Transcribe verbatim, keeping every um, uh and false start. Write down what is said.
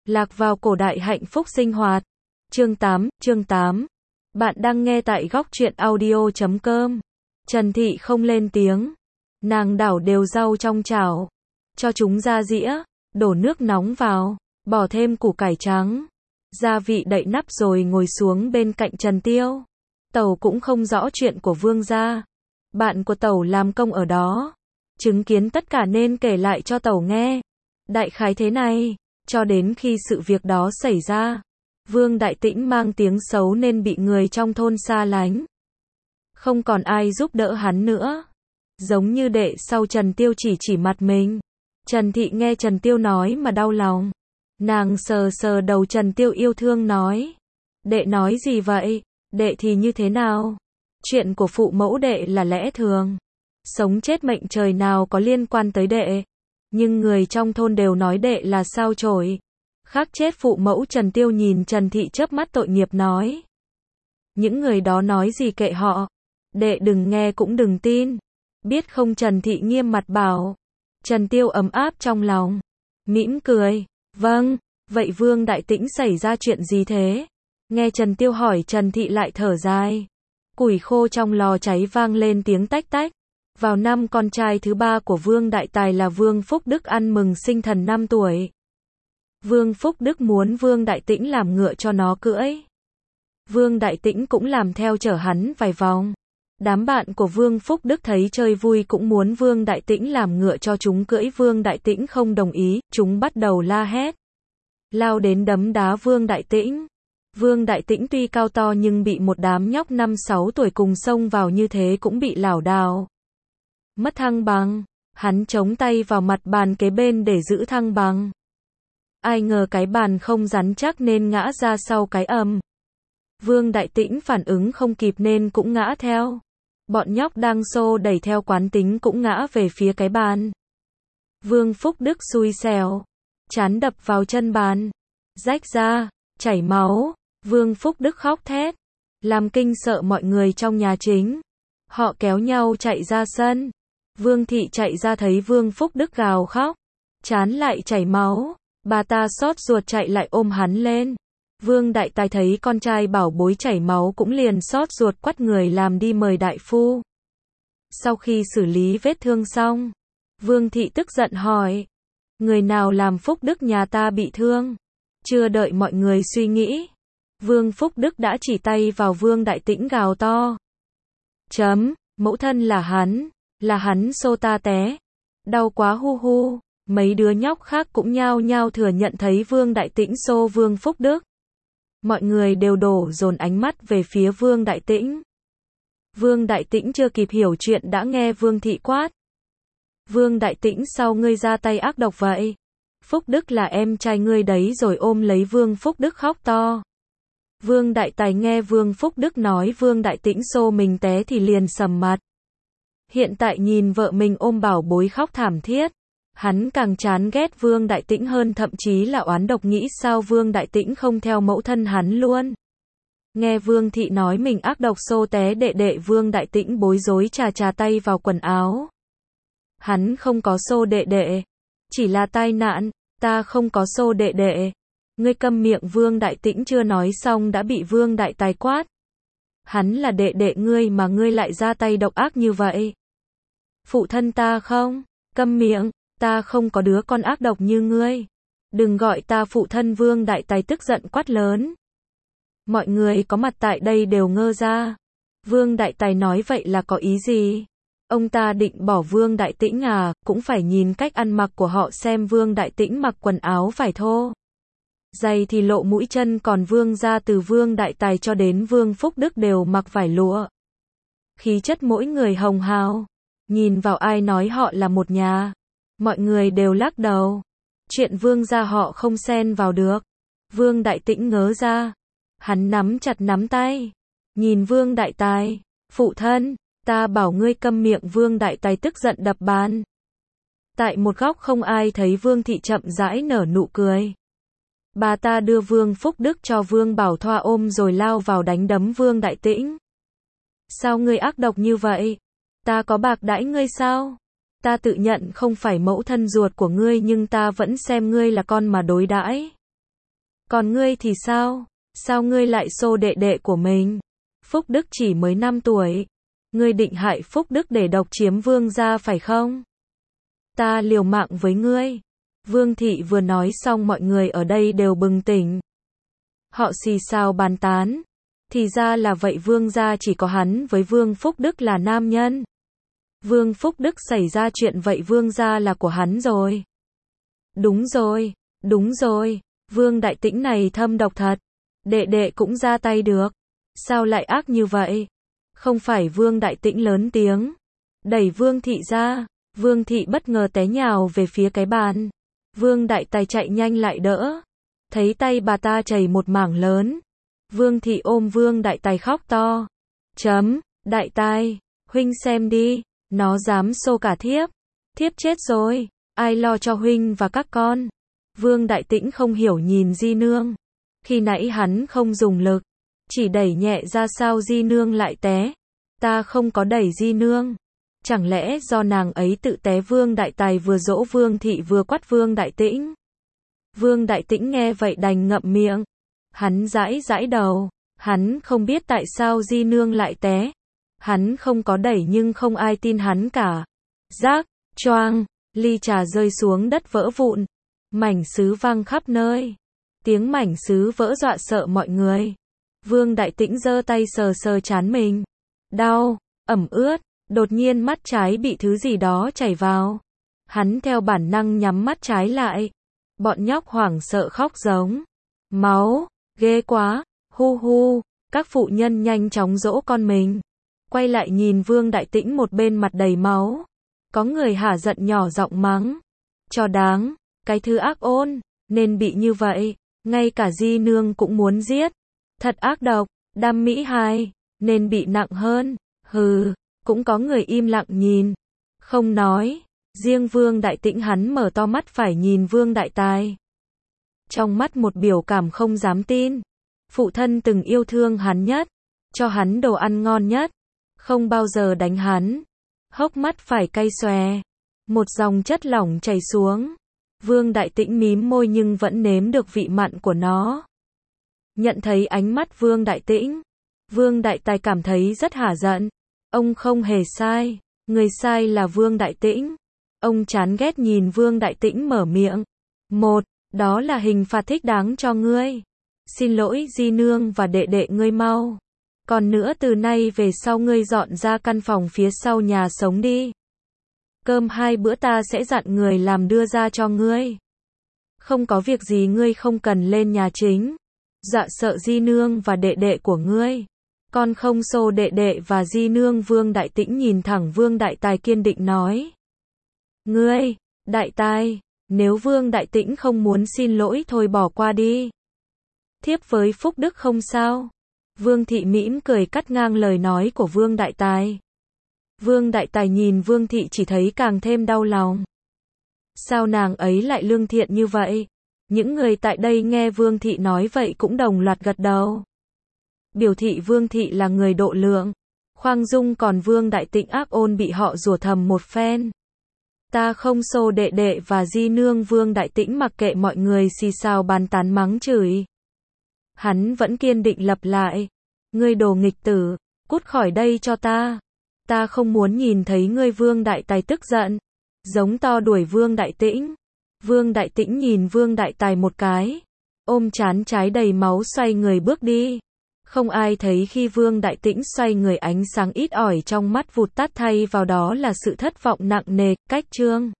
Lạc vào cổ đại hạnh phúc sinh hoạt. Chương tám, chương tám. Bạn đang nghe tại góc truyện audio chấm com. Trần Thị không lên tiếng. Nàng đảo đều rau trong chảo. Cho chúng ra dĩa, đổ nước nóng vào, bỏ thêm củ cải trắng. Gia vị đậy nắp rồi ngồi xuống bên cạnh Trần Tiêu. Tẩu cũng không rõ chuyện của Vương gia. Bạn của Tẩu làm công ở đó. Chứng kiến tất cả nên kể lại cho Tẩu nghe. Đại khái thế này, cho đến khi sự việc đó xảy ra. Vương Đại Tĩnh mang tiếng xấu nên bị người trong thôn xa lánh. Không còn ai giúp đỡ hắn nữa. Giống như đệ sau Trần Tiêu chỉ chỉ mặt mình. Trần Thị nghe Trần Tiêu nói mà đau lòng. Nàng sờ sờ đầu Trần Tiêu yêu thương nói. Đệ nói gì vậy? Đệ thì như thế nào? Chuyện của phụ mẫu đệ là lẽ thường. Sống chết mệnh trời nào có liên quan tới đệ. Nhưng người trong thôn đều nói đệ là sao chổi. Khắc chết phụ mẫu. Trần Tiêu nhìn Trần Thị chớp mắt tội nghiệp nói. Những người đó nói gì kệ họ. Đệ đừng nghe cũng đừng tin. Biết không? Trần Thị nghiêm mặt bảo. Trần Tiêu ấm áp trong lòng. Mỉm cười. Vâng, vậy Vương Đại Tĩnh xảy ra chuyện gì thế? Nghe Trần Tiêu hỏi Trần Thị lại thở dài. Củi khô trong lò cháy vang lên tiếng tách tách. Vào năm con trai thứ ba của Vương Đại Tài là Vương Phúc Đức ăn mừng sinh thần năm tuổi. Vương Phúc Đức muốn Vương Đại Tĩnh làm ngựa cho nó cưỡi. Vương Đại Tĩnh cũng làm theo chở hắn vài vòng. Đám bạn của Vương Phúc Đức thấy chơi vui cũng muốn Vương Đại Tĩnh làm ngựa cho chúng cưỡi. Vương Đại Tĩnh không đồng ý, chúng bắt đầu la hét. Lao đến đấm đá Vương Đại Tĩnh. Vương Đại Tĩnh tuy cao to nhưng bị một đám nhóc năm sáu tuổi cùng xông vào như thế cũng bị lảo đảo. Mất thăng bằng, hắn chống tay vào mặt bàn kế bên để giữ thăng bằng. Ai ngờ cái bàn không rắn chắc nên ngã ra sau cái ầm. Vương Đại Tĩnh phản ứng không kịp nên cũng ngã theo. Bọn nhóc đang xô đẩy theo quán tính cũng ngã về phía cái bàn. Vương Phúc Đức xui xẻo, trán đập vào chân bàn, rách ra, chảy máu. Vương Phúc Đức khóc thét, làm kinh sợ mọi người trong nhà chính. Họ kéo nhau chạy ra sân. Vương Thị chạy ra thấy Vương Phúc Đức gào khóc, trán lại chảy máu. Bà ta xót ruột chạy lại ôm hắn lên. Vương Đại Tài thấy con trai bảo bối chảy máu cũng liền xót ruột quắt người làm đi mời đại phu. Sau khi xử lý vết thương xong, Vương Thị tức giận hỏi, người nào làm Phúc Đức nhà ta bị thương? Chưa đợi mọi người suy nghĩ, Vương Phúc Đức đã chỉ tay vào Vương Đại Tĩnh gào to. Chấm, mẫu thân là hắn, là hắn xô ta té. Đau quá hu hu. Mấy đứa nhóc khác cũng nhao nhao thừa nhận thấy Vương Đại Tĩnh xô Vương Phúc Đức. Mọi người đều đổ dồn ánh mắt về phía Vương Đại Tĩnh. Vương Đại Tĩnh chưa kịp hiểu chuyện đã nghe Vương Thị quát. Vương Đại Tĩnh sao ngươi ra tay ác độc vậy? Phúc Đức là em trai ngươi đấy, rồi ôm lấy Vương Phúc Đức khóc to. Vương Đại Tài nghe Vương Phúc Đức nói Vương Đại Tĩnh xô mình té thì liền sầm mặt. Hiện tại nhìn vợ mình ôm bảo bối khóc thảm thiết. Hắn càng chán ghét Vương Đại Tĩnh hơn, thậm chí là oán độc nghĩ sao Vương Đại Tĩnh không theo mẫu thân hắn luôn. Nghe Vương Thị nói mình ác độc xô té đệ đệ, Vương Đại Tĩnh bối rối chà chà tay vào quần áo. Hắn không có xô đệ đệ, chỉ là tai nạn, ta không có xô đệ đệ. Ngươi câm miệng. Vương Đại Tĩnh chưa nói xong đã bị Vương Đại Tài quát. Hắn là đệ đệ ngươi mà ngươi lại ra tay độc ác như vậy. Phụ thân ta không? Câm miệng. Ta không có đứa con ác độc như ngươi. Đừng gọi ta phụ thân. Vương Đại Tài tức giận quát lớn. Mọi người có mặt tại đây đều ngơ ra. Vương Đại Tài nói vậy là có ý gì? Ông ta định bỏ Vương Đại Tĩnh à? Cũng phải nhìn cách ăn mặc của họ xem. Vương Đại Tĩnh mặc quần áo vải thô, giày thì lộ mũi chân, còn Vương gia từ Vương Đại Tài cho đến Vương Phúc Đức đều mặc vải lụa. Khí chất mỗi người hồng hào. Nhìn vào ai nói họ là một nhà. Mọi người đều lắc đầu. Chuyện Vương gia họ không xen vào được. Vương Đại Tĩnh ngớ ra. Hắn nắm chặt nắm tay. Nhìn Vương Đại Tài. Phụ thân, ta bảo ngươi câm miệng. Vương Đại Tài tức giận đập bàn. Tại một góc không ai thấy Vương Thị chậm rãi nở nụ cười. Bà ta đưa Vương Phúc Đức cho Vương Bảo Thoa ôm rồi lao vào đánh đấm Vương Đại Tĩnh. Sao ngươi ác độc như vậy? Ta có bạc đãi ngươi sao? Ta tự nhận không phải mẫu thân ruột của ngươi nhưng ta vẫn xem ngươi là con mà đối đãi. Còn ngươi thì sao? Sao ngươi lại xô đệ đệ của mình? Phúc Đức chỉ mới năm tuổi. Ngươi định hại Phúc Đức để độc chiếm vương gia phải không? Ta liều mạng với ngươi. Vương thị vừa nói xong mọi người ở đây đều bừng tỉnh. Họ xì xào bàn tán. Thì ra là vậy, vương gia chỉ có hắn với Vương Phúc Đức là nam nhân. Vương Phúc Đức xảy ra chuyện vậy vương gia là của hắn rồi. Đúng rồi, đúng rồi, Vương Đại Tĩnh này thâm độc thật. Đệ đệ cũng ra tay được. Sao lại ác như vậy? Không phải Vương Đại Tĩnh lớn tiếng. Đẩy Vương thị ra. Vương thị bất ngờ té nhào về phía cái bàn. Vương Đại Tài chạy nhanh lại đỡ. Thấy tay bà ta chảy một mảng lớn. Vương thị ôm Vương Đại Tài khóc to. Chấm, Đại Tài, huynh xem đi, nó dám xô cả thiếp. Thiếp chết rồi, ai lo cho huynh và các con? Vương Đại Tĩnh không hiểu nhìn Di Nương. Khi nãy hắn không dùng lực, chỉ đẩy nhẹ ra, sao Di Nương lại té? Ta không có đẩy Di Nương. Chẳng lẽ do nàng ấy tự té? Vương Đại Tài vừa dỗ Vương thị vừa quát Vương Đại Tĩnh. Vương Đại Tĩnh nghe vậy đành ngậm miệng. Hắn giãi giãi đầu. Hắn không biết tại sao Di Nương lại té. Hắn không có đẩy nhưng không ai tin hắn cả. Rác, choang, ly trà rơi xuống đất vỡ vụn. Mảnh sứ văng khắp nơi. Tiếng mảnh sứ vỡ dọa sợ mọi người. Vương Đại Tĩnh giơ tay sờ sờ trán mình. Đau, ẩm ướt, đột nhiên mắt trái bị thứ gì đó chảy vào. Hắn theo bản năng nhắm mắt trái lại. Bọn nhóc hoảng sợ khóc giống. Máu, ghê quá, hu hu, các phụ nhân nhanh chóng dỗ con mình. Quay lại nhìn Vương Đại Tĩnh một bên mặt đầy máu. Có người hả giận nhỏ giọng mắng. Cho đáng, cái thứ ác ôn, nên bị như vậy, ngay cả Di Nương cũng muốn giết. Thật ác độc, đam mỹ hài, nên bị nặng hơn. Hừ, cũng có người im lặng nhìn, không nói. Riêng Vương Đại Tĩnh hắn mở to mắt phải nhìn Vương Đại Tài. Trong mắt một biểu cảm không dám tin. Phụ thân từng yêu thương hắn nhất, cho hắn đồ ăn ngon nhất, không bao giờ đánh hắn. Hốc mắt phải cay xòe, một dòng chất lỏng chảy xuống. Vương Đại Tĩnh mím môi nhưng vẫn nếm được vị mặn của nó. Nhận thấy ánh mắt Vương Đại Tĩnh, Vương Đại Tài cảm thấy rất hả giận. Ông không hề sai, người sai là Vương Đại Tĩnh. Ông chán ghét nhìn Vương Đại Tĩnh mở miệng. Một, đó là hình phạt thích đáng cho ngươi. Xin lỗi Di Nương và đệ đệ ngươi mau. Còn nữa, từ nay về sau ngươi dọn ra căn phòng phía sau nhà sống đi. Cơm hai bữa ta sẽ dặn người làm đưa ra cho ngươi. Không có việc gì ngươi không cần lên nhà chính. Dọa sợ Di Nương và đệ đệ của ngươi. Con không xô đệ đệ và Di Nương. Vương Đại Tĩnh nhìn thẳng Vương Đại Tài kiên định nói. Ngươi, Đại Tài, nếu Vương Đại Tĩnh không muốn xin lỗi thôi bỏ qua đi. Thiếp với Phúc Đức không sao. Vương thị mỉm cười cắt ngang lời nói của Vương Đại Tài. Vương Đại Tài nhìn Vương thị chỉ thấy càng thêm đau lòng. Sao nàng ấy lại lương thiện như vậy? Những người tại đây nghe Vương thị nói vậy cũng đồng loạt gật đầu. Biểu thị Vương thị là người độ lượng, khoan dung, còn Vương Đại Tĩnh ác ôn bị họ rủa thầm một phen. Ta không xô đệ đệ và Di Nương. Vương Đại Tĩnh mặc kệ mọi người xì xào bàn tán mắng chửi. Hắn vẫn kiên định lặp lại. Ngươi đồ nghịch tử, cút khỏi đây cho ta. Ta không muốn nhìn thấy ngươi. Vương Đại Tài tức giận, giống to đuổi Vương Đại Tĩnh. Vương Đại Tĩnh nhìn Vương Đại Tài một cái, ôm trán trái đầy máu xoay người bước đi. Không ai thấy khi Vương Đại Tĩnh xoay người, ánh sáng ít ỏi trong mắt vụt tắt, thay vào đó là sự thất vọng nặng nề. Cách chương